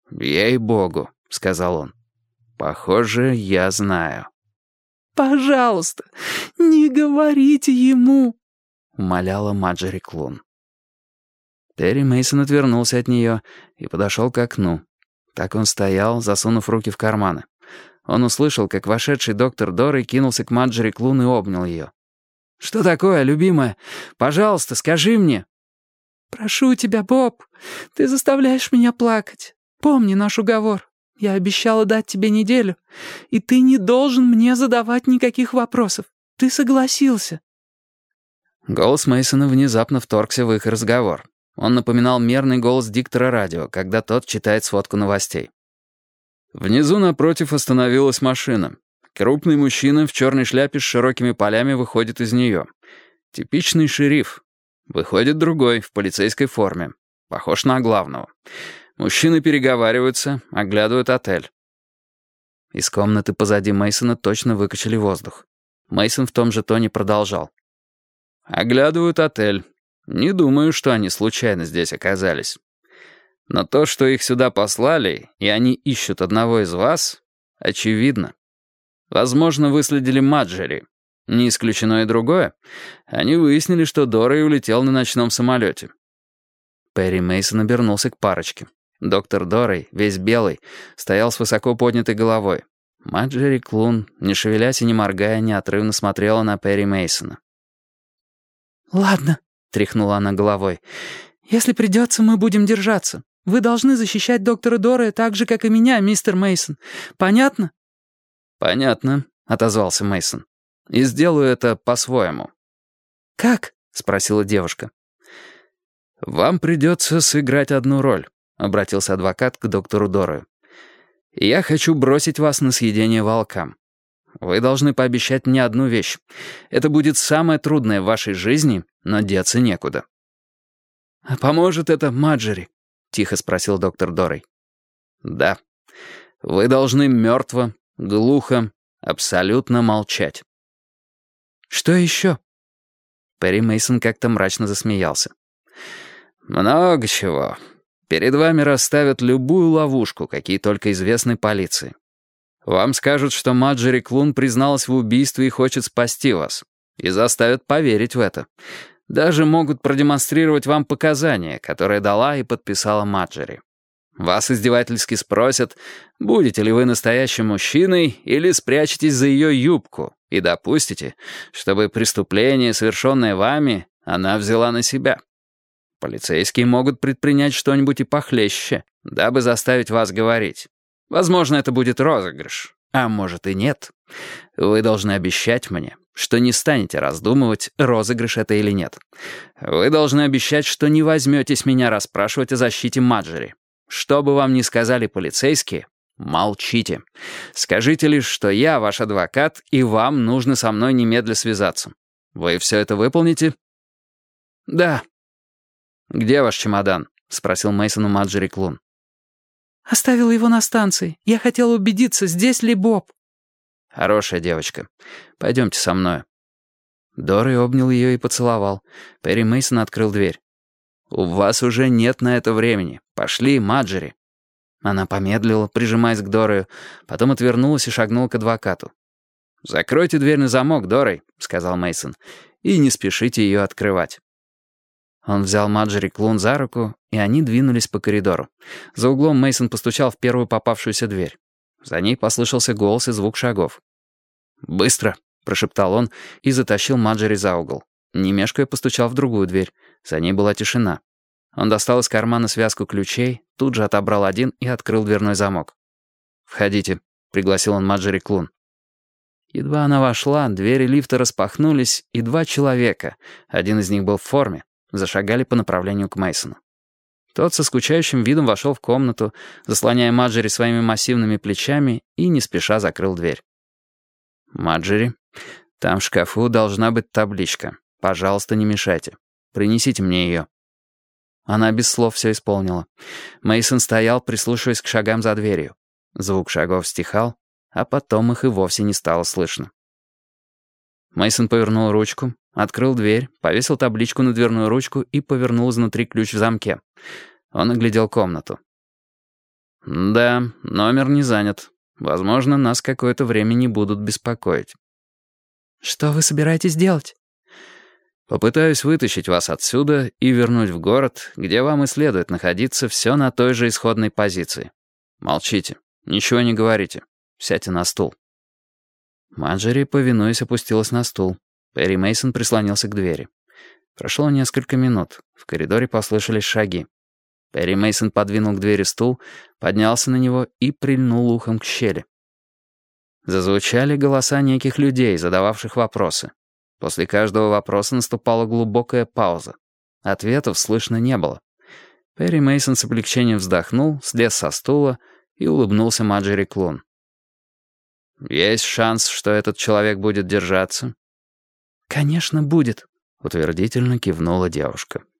«Ей-богу», — сказал он. «Похоже, я знаю». «Пожалуйста, не говорите ему», — умоляла Марджери Клун. Перри Мейсон отвернулся от нее и подошел к окну. Так он стоял, засунув руки в карманы. Он услышал, как вошедший доктор Дорой кинулся к Марджери Клун и обнял ее. «Что такое, любимая? Пожалуйста, скажи мне». «Прошу тебя, Боб, ты заставляешь меня плакать. Помни наш уговор. Я обещала дать тебе неделю, и ты не должен мне задавать никаких вопросов. Ты согласился». Голос Мейсона внезапно вторгся в их разговор. Он напоминал мерный голос диктора радио, когда тот читает сводку новостей. Внизу напротив остановилась машина. Крупный мужчина в черной шляпе с широкими полями выходит из нее. Типичный шериф. Выходит другой, в полицейской форме. Похож на главного. Мужчины переговариваются, оглядывают отель. Из комнаты позади Мейсона точно выкачали воздух. Мейсон в том же тоне продолжал. «Оглядывают отель. Не думаю, что они случайно здесь оказались. Но то, что их сюда послали, и они ищут одного из вас, очевидно. Возможно, выследили Марджери. Не исключено и другое. Они выяснили, что Дорой улетел на ночном самолете». Перри Мейсон обернулся к парочке. Доктор Дорой, весь белый, стоял с высоко поднятой головой. Марджери Клун, не шевелясь и не моргая, неотрывно смотрела на Перри Мейсона. «Ладно», — тряхнула она головой. «Если придется, мы будем держаться. Вы должны защищать доктора Дорой так же, как и меня, мистер Мейсон. Понятно?» «Понятно», — отозвался Мейсон. «И сделаю это по-своему». «Как?» — спросила девушка. «Вам придется сыграть одну роль», — обратился адвокат к доктору Дорой. «Я хочу бросить вас на съедение волкам. Вы должны пообещать мне одну вещь. Это будет самое трудное в вашей жизни, но деться некуда». «А поможет это Марджери?» — тихо спросил доктор Дорой. «Да. Вы должны мертво, глухо, абсолютно молчать». «Что еще?» Перри Мейсон как-то мрачно засмеялся. «Много чего. Перед вами расставят любую ловушку, какие только известны полиции. Вам скажут, что Марджери Клун призналась в убийстве и хочет спасти вас, и заставят поверить в это. Даже могут продемонстрировать вам показания, которые дала и подписала Марджери. Вас издевательски спросят, будете ли вы настоящим мужчиной или спрячетесь за ее юбку и допустите, чтобы преступление, совершенное вами, она взяла на себя. Полицейские могут предпринять что-нибудь и похлеще, дабы заставить вас говорить. Возможно, это будет розыгрыш, а может и нет. Вы должны обещать мне, что не станете раздумывать, розыгрыш это или нет. Вы должны обещать, что не возьметесь меня расспрашивать о защите Марджери. Что бы вам ни сказали полицейские, молчите. Скажите лишь, что я ваш адвокат, и вам нужно со мной немедля связаться. Вы все это выполните?» «Да». «Где ваш чемодан?» — спросил Мейсон у Марджери Клун. «Оставил его на станции. Я хотел убедиться, здесь ли Боб». «Хорошая девочка. Пойдемте со мной». Дорой обнял ее и поцеловал. Перри Мейсон открыл дверь. «У вас уже нет на это времени. Пошли, Марджери». Она помедлила, прижимаясь к Дорою, потом отвернулась и шагнула к адвокату. «Закройте дверь на замок, Дорой», — сказал Мейсон, «и не спешите ее открывать». Он взял Марджери Клун за руку, и они двинулись по коридору. За углом Мейсон постучал в первую попавшуюся дверь. За ней послышался голос и звук шагов. «Быстро!» — прошептал он и затащил Марджери за угол. Не мешкая, постучал в другую дверь. За ней была тишина. Он достал из кармана связку ключей, тут же отобрал один и открыл дверной замок. «Входите», — пригласил он Марджери Клун. Едва она вошла, двери лифта распахнулись, и два человека, один из них был в форме, зашагали по направлению к Мейсону. Тот со скучающим видом вошел в комнату, заслоняя Марджери своими массивными плечами, и не спеша закрыл дверь. «Марджери, там в шкафу должна быть табличка. Пожалуйста, не мешайте. Принесите мне ее». Она без слов все исполнила. Мейсон стоял, прислушиваясь к шагам за дверью. Звук шагов стихал, а потом их и вовсе не стало слышно. Мейсон повернул ручку, открыл дверь, повесил табличку на дверную ручку и повернул изнутри ключ в замке. Он оглядел комнату. «Да, номер не занят. Возможно, нас какое-то время не будут беспокоить». «Что вы собираетесь делать?» «Попытаюсь вытащить вас отсюда и вернуть в город, где вам и следует находиться все на той же исходной позиции. Молчите, ничего не говорите. Сядьте на стул». Марджери, повинуясь, опустилась на стул. Перри Мейсон прислонился к двери. Прошло несколько минут. В коридоре послышались шаги. Перри Мейсон подвинул к двери стул, поднялся на него и прильнул ухом к щели. Зазвучали голоса неких людей, задававших вопросы. После каждого вопроса наступала глубокая пауза. Ответов слышно не было. Перри Мейсон с облегчением вздохнул, слез со стула и улыбнулся Марджери Клун. «Есть шанс, что этот человек будет держаться?» «Конечно, будет», — утвердительно кивнула девушка.